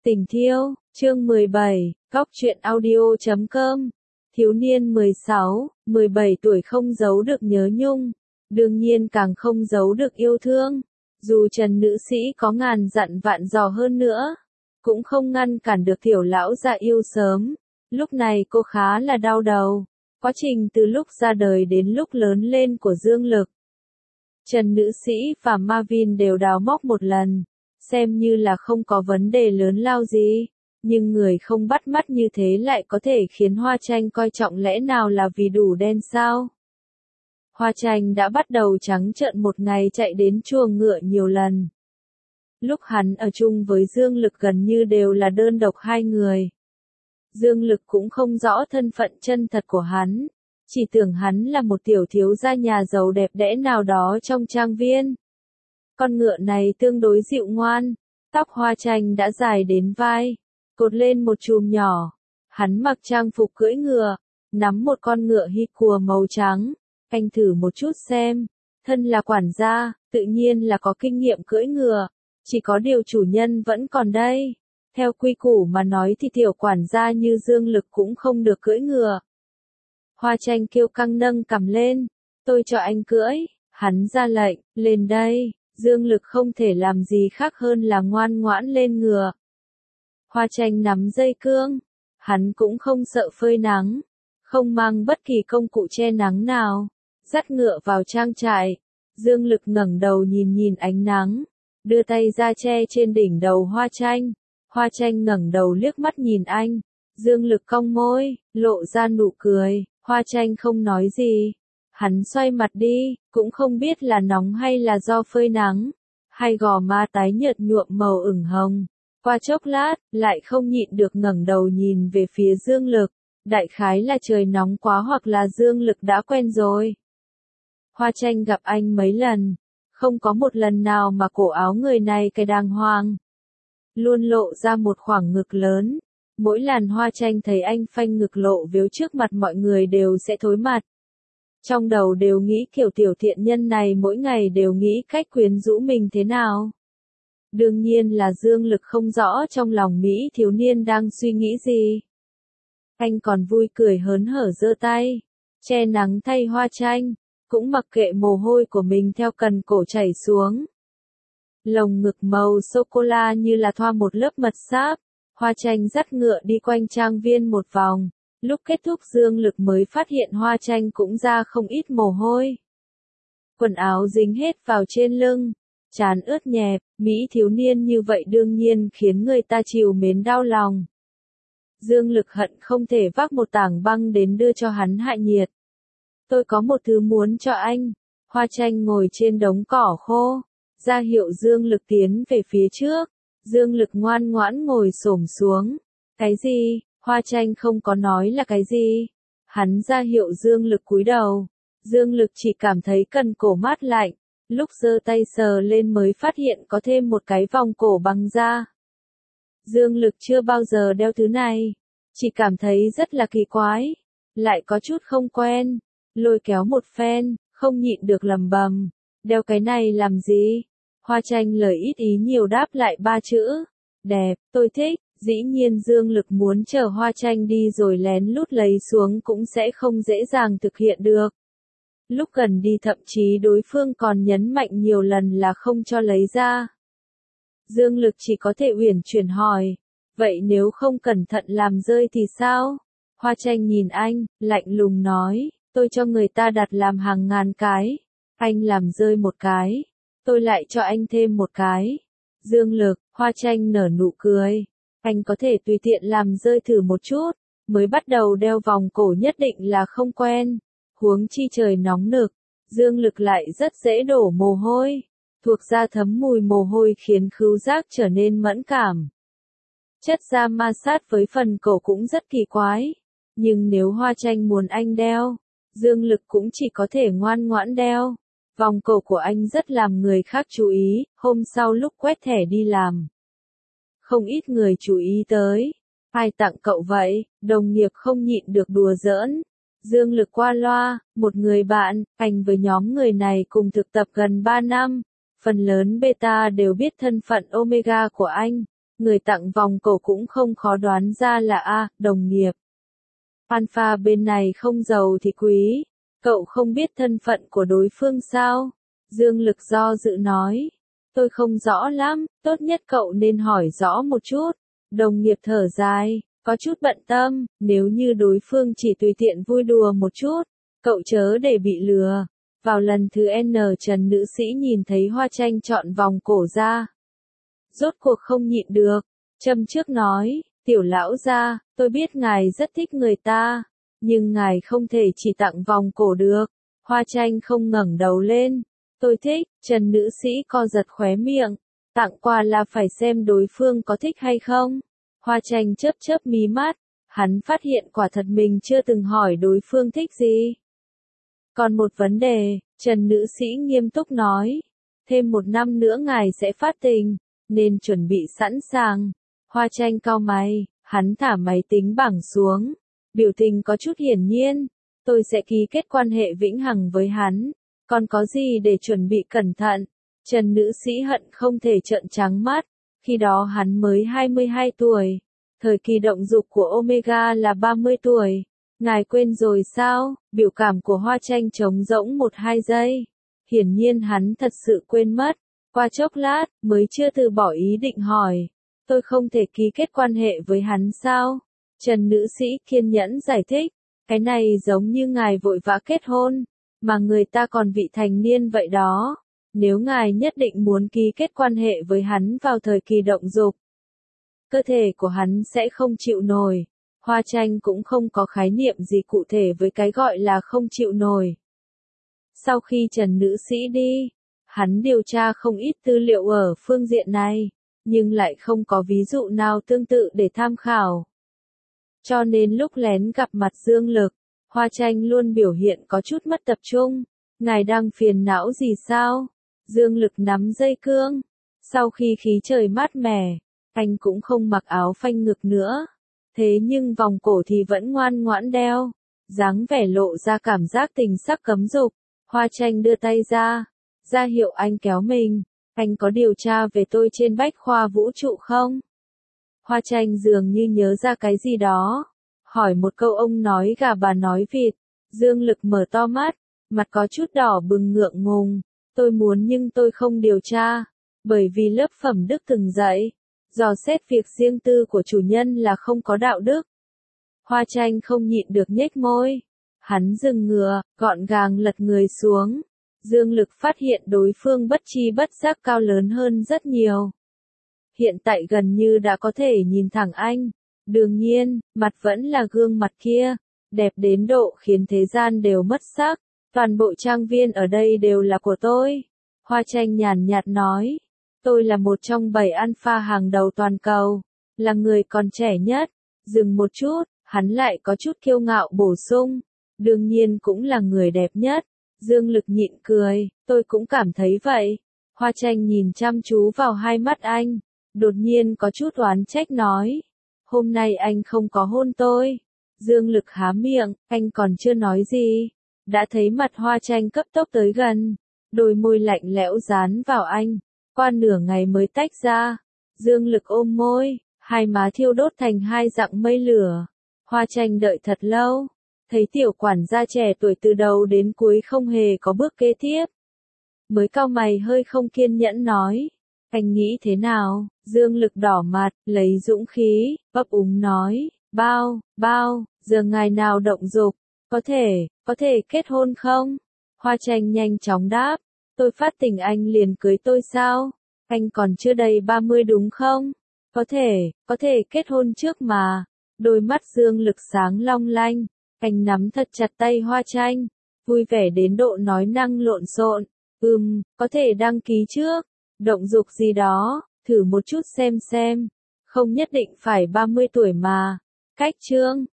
Tình Thiêu, chương 17, Góc truyện audio.com. Thiếu niên 16, 17 tuổi không giấu được nhớ nhung, đương nhiên càng không giấu được yêu thương. Dù Trần nữ sĩ có ngàn dặn vạn dò hơn nữa, cũng không ngăn cản được tiểu lão gia yêu sớm. Lúc này cô khá là đau đầu. Quá trình từ lúc ra đời đến lúc lớn lên của Dương Lực, Trần nữ sĩ và Marvin đều đào móc một lần, xem như là không có vấn đề lớn lao gì. Nhưng người không bắt mắt như thế lại có thể khiến Hoa Tranh coi trọng, lẽ nào là vì đủ đen sao? Hoa Tranh đã bắt đầu trắng trợn một ngày chạy đến chuồng ngựa nhiều lần. Lúc hắn ở chung với Dương Lực gần như đều là đơn độc hai người. Dương Lực cũng không rõ thân phận chân thật của hắn, chỉ tưởng hắn là một tiểu thiếu gia nhà giàu đẹp đẽ nào đó trong trang viên. Con ngựa này tương đối dịu ngoan, tóc Hoa Tranh đã dài đến vai, cột lên một chùm nhỏ. Hắn mặc trang phục cưỡi ngựa, nắm một con ngựa hy cùa màu trắng. Anh thử một chút xem, thân là quản gia, tự nhiên là có kinh nghiệm cưỡi ngựa, chỉ có điều chủ nhân vẫn còn đây. Theo quy củ mà nói thì tiểu quản gia như Dương Lực cũng không được cưỡi ngựa. Hoa Tranh kiêu căng nâng cằm lên, tôi cho anh cưỡi. Hắn ra lệnh, lên đây. Dương Lực không thể làm gì khác hơn là ngoan ngoãn lên ngựa. Hoa Tranh nắm dây cương, hắn cũng không sợ phơi nắng, không mang bất kỳ công cụ che nắng nào, dắt ngựa vào trang trại. Dương Lực ngẩng đầu nhìn ánh nắng, đưa tay ra che trên đỉnh đầu Hoa Tranh. Hoa Tranh ngẩng đầu liếc mắt nhìn anh, Dương Lực cong môi, lộ ra nụ cười. Hoa Tranh không nói gì, hắn xoay mặt đi, cũng không biết là nóng hay là do phơi nắng, hay gò má tái nhợt nhuộm màu ửng hồng. Qua chốc lát, lại không nhịn được ngẩng đầu nhìn về phía Dương Lực, đại khái là trời nóng quá hoặc là Dương Lực đã quen rồi. Hoa Tranh gặp anh mấy lần, không có một lần nào mà cổ áo người này cài đàng hoàng, luôn lộ ra một khoảng ngực lớn. Mỗi lần Hoa Tranh thấy anh phanh ngực lộ vếu trước mặt mọi người đều sẽ thối mặt. Trong đầu đều nghĩ kiểu tiểu thiện nhân này mỗi ngày đều nghĩ cách quyến rũ mình thế nào. Đương nhiên là Dương Lực không rõ trong lòng Mỹ thiếu niên đang suy nghĩ gì. Anh còn vui cười hớn hở giơ tay, che nắng thay Hoa Tranh, cũng mặc kệ mồ hôi của mình theo cần cổ chảy xuống. Lồng ngực màu sô-cô-la như là thoa một lớp mật sáp. Hoa Tranh dắt ngựa đi quanh trang viên một vòng, lúc kết thúc Dương Lực mới phát hiện Hoa Tranh cũng ra không ít mồ hôi. Quần áo dính hết vào trên lưng, trán ướt nhẹp, Mỹ thiếu niên như vậy đương nhiên khiến người ta trìu mến đau lòng. Dương Lực hận không thể vác một tảng băng đến đưa cho hắn hạ nhiệt. Tôi có một thứ muốn cho anh. Hoa Tranh ngồi trên đống cỏ khô, ra hiệu Dương Lực tiến về phía trước. Dương Lực ngoan ngoãn ngồi xổm xuống. Cái gì? Hoa Tranh không có nói là cái gì. Hắn ra hiệu Dương Lực cúi đầu. Dương Lực chỉ cảm thấy cần cổ mát lạnh. Lúc giơ tay sờ lên mới phát hiện có thêm một cái vòng cổ bằng da. Dương Lực chưa bao giờ đeo thứ này, chỉ cảm thấy rất là kỳ quái, lại có chút không quen. Lôi kéo một phen, không nhịn được lẩm bẩm, đeo cái này làm gì? Hoa Tranh lời ít ý nhiều đáp lại ba chữ, đẹp, tôi thích. Dĩ nhiên Dương Lực muốn chờ Hoa Tranh đi rồi lén lút lấy xuống cũng sẽ không dễ dàng thực hiện được. Lúc gần đi thậm chí đối phương còn nhấn mạnh nhiều lần là không cho lấy ra. Dương Lực chỉ có thể uyển chuyển hỏi, vậy nếu không cẩn thận làm rơi thì sao? Hoa Tranh nhìn anh, lạnh lùng nói, tôi cho người ta đặt làm hàng ngàn cái, anh làm rơi một cái, tôi lại cho anh thêm một cái. Dương Lực, Hoa Tranh nở nụ cười, anh có thể tùy tiện làm rơi thử một chút, mới bắt đầu đeo vòng cổ nhất định là không quen, huống chi trời nóng nực. Dương Lực lại rất dễ đổ mồ hôi, thuộc da thấm mùi mồ hôi khiến khứu giác trở nên mẫn cảm. Chất da ma sát với phần cổ cũng rất kỳ quái, nhưng nếu Hoa Tranh muốn anh đeo, Dương Lực cũng chỉ có thể ngoan ngoãn đeo. Vòng cổ của anh rất làm người khác chú ý, hôm sau lúc quét thẻ đi làm, không ít người chú ý tới. Ai tặng cậu vậy? Đồng nghiệp không nhịn được đùa giỡn. Dương Lực qua loa, một người bạn, anh với nhóm người này cùng thực tập gần 3 năm. Phần lớn beta đều biết thân phận Omega của anh. người tặng vòng cổ cũng không khó đoán ra là đồng nghiệp. Alpha bên này không giàu thì quý, cậu không biết thân phận của đối phương sao? Dương Lực do dự nói. Tôi không rõ lắm, tốt nhất cậu nên hỏi rõ một chút. Đồng nghiệp thở dài, có chút bận tâm, nếu như đối phương chỉ tùy tiện vui đùa một chút, cậu chớ để bị lừa. Vào lần thứ N, Trần nữ sĩ nhìn thấy Hoa Tranh chọn vòng cổ ra. Rốt cuộc không nhịn được, châm trước nói, tiểu lão gia, tôi biết ngài rất thích người ta, nhưng ngài không thể chỉ tặng vòng cổ được. Hoa Tranh không ngẩng đầu lên. Tôi thích, Trần nữ sĩ co giật khóe miệng, tặng quà là phải xem đối phương có thích hay không. Hoa Tranh chớp chớp mí mắt, hắn phát hiện quả thật mình chưa từng hỏi đối phương thích gì. Còn một vấn đề, Trần nữ sĩ nghiêm túc nói, thêm 1 năm nữa ngài sẽ phát tình, nên chuẩn bị sẵn sàng. Hoa Tranh cau mày, hắn thả máy tính bảng xuống, biểu tình có chút hiển nhiên, tôi sẽ ký kết quan hệ vĩnh hằng với hắn, còn có gì để chuẩn bị cẩn thận. Trần nữ sĩ hận không thể trợn trắng mắt, khi đó hắn mới 22 tuổi, thời kỳ động dục của Omega là 30 tuổi. Ngài quên rồi sao? Biểu cảm của Hoa Tranh trống rỗng 1-2 giây. Hiển nhiên hắn thật sự quên mất. Qua chốc lát, mới chưa từ bỏ ý định hỏi. Tôi không thể ký kết quan hệ với hắn sao? Trần nữ sĩ kiên nhẫn giải thích. Cái này giống như ngài vội vã kết hôn, mà người ta còn vị thành niên vậy đó. Nếu ngài nhất định muốn ký kết quan hệ với hắn vào thời kỳ động dục, cơ thể của hắn sẽ không chịu nổi. Hoa Tranh cũng không có khái niệm gì cụ thể với cái gọi là không chịu nổi. Sau khi Trần nữ sĩ đi, hắn điều tra không ít tư liệu ở phương diện này, nhưng lại không có ví dụ nào tương tự để tham khảo. Cho nên lúc lén gặp mặt Dương Lực, Hoa Tranh luôn biểu hiện có chút mất tập trung. Ngài đang phiền não gì sao? Dương Lực nắm dây cương. Sau khi khí trời mát mẻ, anh cũng không mặc áo phanh ngực nữa. Thế nhưng vòng cổ thì vẫn ngoan ngoãn đeo, dáng vẻ lộ ra cảm giác tình sắc cấm dục. Hoa Tranh đưa tay ra hiệu anh kéo mình. Anh có điều tra về tôi trên Bách Khoa Vũ trụ không? Hoa Tranh dường như nhớ ra cái gì đó, hỏi một câu ông nói gà bà nói vịt. Dương Lực mở to mắt, mặt có chút đỏ bừng ngượng ngùng. Tôi muốn nhưng tôi không điều tra, bởi vì lớp phẩm đức từng dạy, dò xét việc riêng tư của chủ nhân là không có đạo đức. Hoa Tranh không nhịn được nhếch môi. Hắn dừng ngựa, gọn gàng lật người xuống. Dương Lực phát hiện đối phương bất tri bất giác cao lớn hơn rất nhiều. Hiện tại gần như đã có thể nhìn thẳng anh. Đương nhiên, mặt vẫn là gương mặt kia, đẹp đến độ khiến thế gian đều mất sắc. Toàn bộ trang viên ở đây đều là của tôi. Hoa Tranh nhàn nhạt nói. Tôi là một trong 7 alpha hàng đầu toàn cầu, là người còn trẻ nhất. Dừng một chút, hắn lại có chút kiêu ngạo bổ sung. Đương nhiên cũng là người đẹp nhất. Dương Lực nhịn cười, tôi cũng cảm thấy vậy. Hoa Tranh nhìn chăm chú vào hai mắt anh, đột nhiên có chút oán trách nói. Hôm nay anh không có hôn tôi. Dương Lực há miệng, anh còn chưa nói gì. Đã thấy mặt Hoa Tranh cấp tốc tới gần, đôi môi lạnh lẽo dán vào anh. Qua nửa ngày mới tách ra. Dương Lực ôm môi, hai má thiêu đốt thành hai dặng mây lửa. Hoa Tranh đợi thật lâu, thấy tiểu quản gia trẻ tuổi từ đầu đến cuối không hề có bước kế tiếp. Mới cau mày hơi không kiên nhẫn nói. Anh nghĩ thế nào? Dương Lực đỏ mặt, lấy dũng khí, ấp úng nói. Bao, giờ ngày nào động dục, có thể kết hôn không? Hoa Tranh nhanh chóng đáp. Tôi phát tình anh liền cưới tôi sao? Anh còn chưa đầy 30 đúng không? Có thể kết hôn trước mà. Đôi mắt Dương Lực sáng long lanh. Anh nắm thật chặt tay Hoa Tranh, vui vẻ đến độ nói năng lộn xộn. Có thể đăng ký trước. Động dục gì đó, thử một chút xem. Không nhất định phải 30 tuổi mà. Cách chương